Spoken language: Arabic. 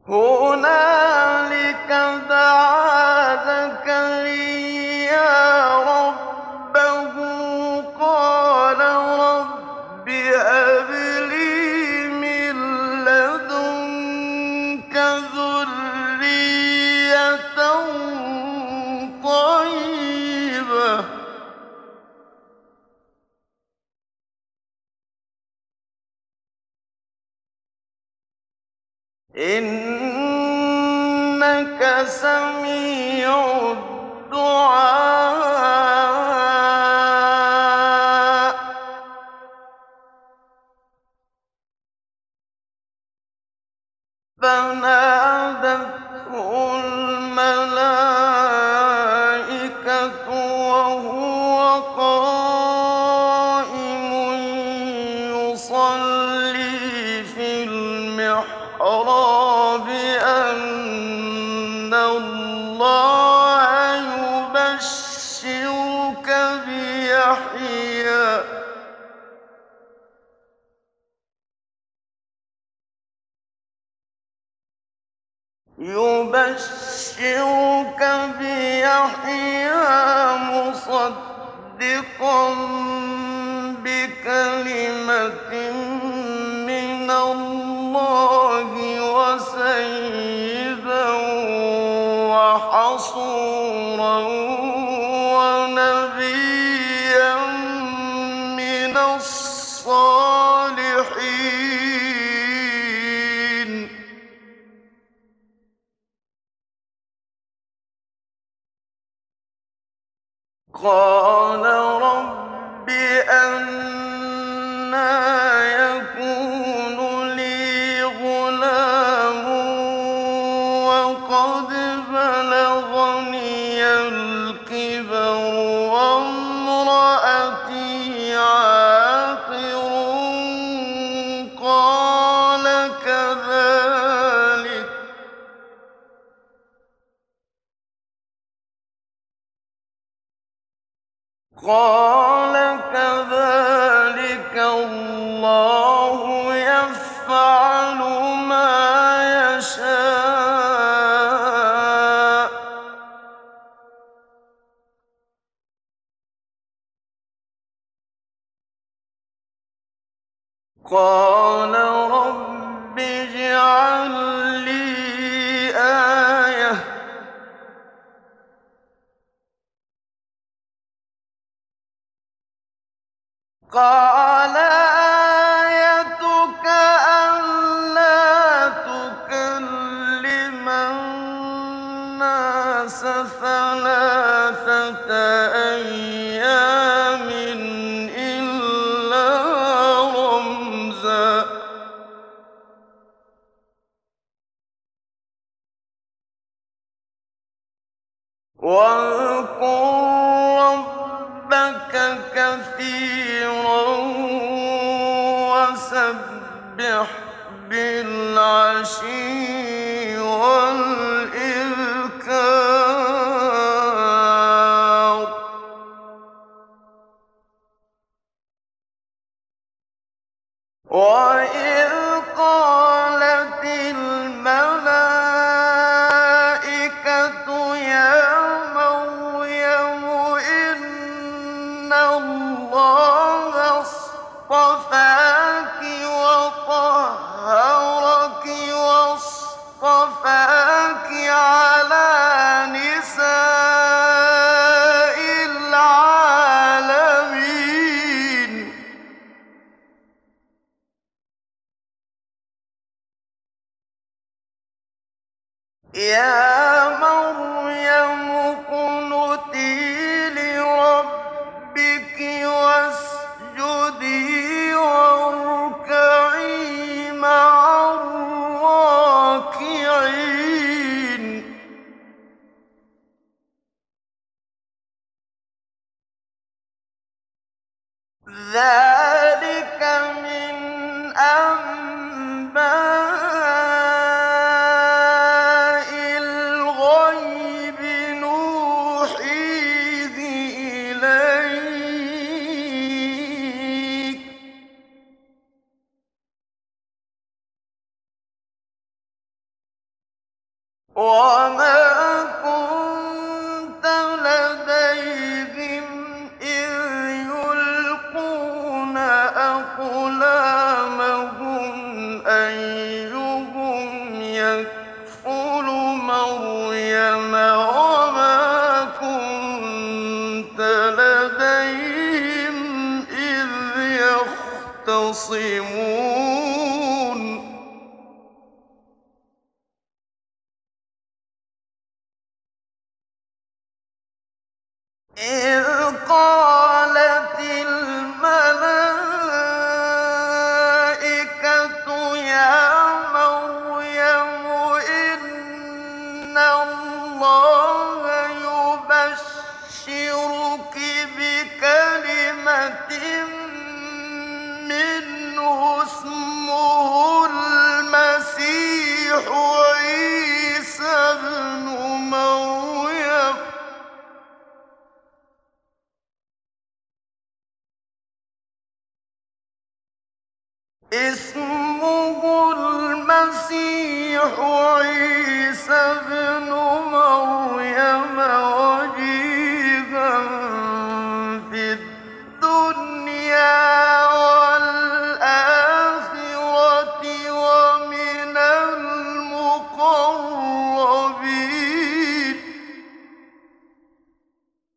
هُنَالِكَ دَعَا زَكَرِيَّا رَبَّهُ قَالَ رَبِّ هَبْ لِي مِن لَّدُنكَ ذُرِّيَّةً طَيِّبَةً ۖ إِنَّكَ سَمِيعُ الدُّعَاءِ. فَنَادَتْهُ الْمَلَائِكَةُ وَهُوَ قَائِمٌ يُصَلِّي فِي الْمِحْرَابِ أَنَّ اللَّهَ يُبَشِّرُكَ بِيَحْيَىٰ مُصَدِّقًا بِكَلِمَةٍ مِّنَ اللَّهِ وَسَيِّدًا وَحَصُورًا وَنَبِيًّا مِّنَ الصَّالِحِينَ. قَالَ رَبِّ أَنَّىٰ يَكُونُ لِي غُلَامٌ وَقَدْ بَلَغَنِيَ الْكِبَرُ وَامْرَأَتِي عَاقِرٌ ۖ قَالَ كَذَٰلِكَ اللَّهُ يَفْعَلُ مَا يَشَاءُ ۚ قَالَ رَبِّ اجْعَل لِّي آيَةً ۖ قَالَ آيَتُكَ أَلَّا تُكَلِّمَ النَّاسَ ثَلَاثَةَ أَيَّامٍ إِلَّا رَمْزًا ۗ وَاذْكُر رَّبَّكَ كَثِيرًا وَسَبِّحْ بِالْعَشِيِّ وَالْإِبْكَارِ. وَإِذْ قَالَتِ الْمَلَائِكَةُ يَا مَرْيَمُ إِنَّ اللَّهَ اصْطَفَاكِ وَطَهَّرَكِ وَاصْطَفَاكِ عَلَىٰ نِسَاءِ الْعَالَمِينَ. يَا مَرْيَمُ اقْنُتِي لِرَبِّكِ وَاسْجُدِي وَارْكَعِي مَعَ الرَّاكِعِينَ. ذَٰلِكَ مِنْ أَنبَاءِ الْغَيْبِ نُوحِيهِ إِلَيْكَ ۖ وما كنت لديهم إذ يلقون أقلامهم أيهم يكفل مريم وما كنت لديهم إذ يختصمون إذ قالت الملائكة يا مريم إن الله يبشرك بكلمة منه اسمه المسيح عيسى ابن مريم اسمه المسيح عيسى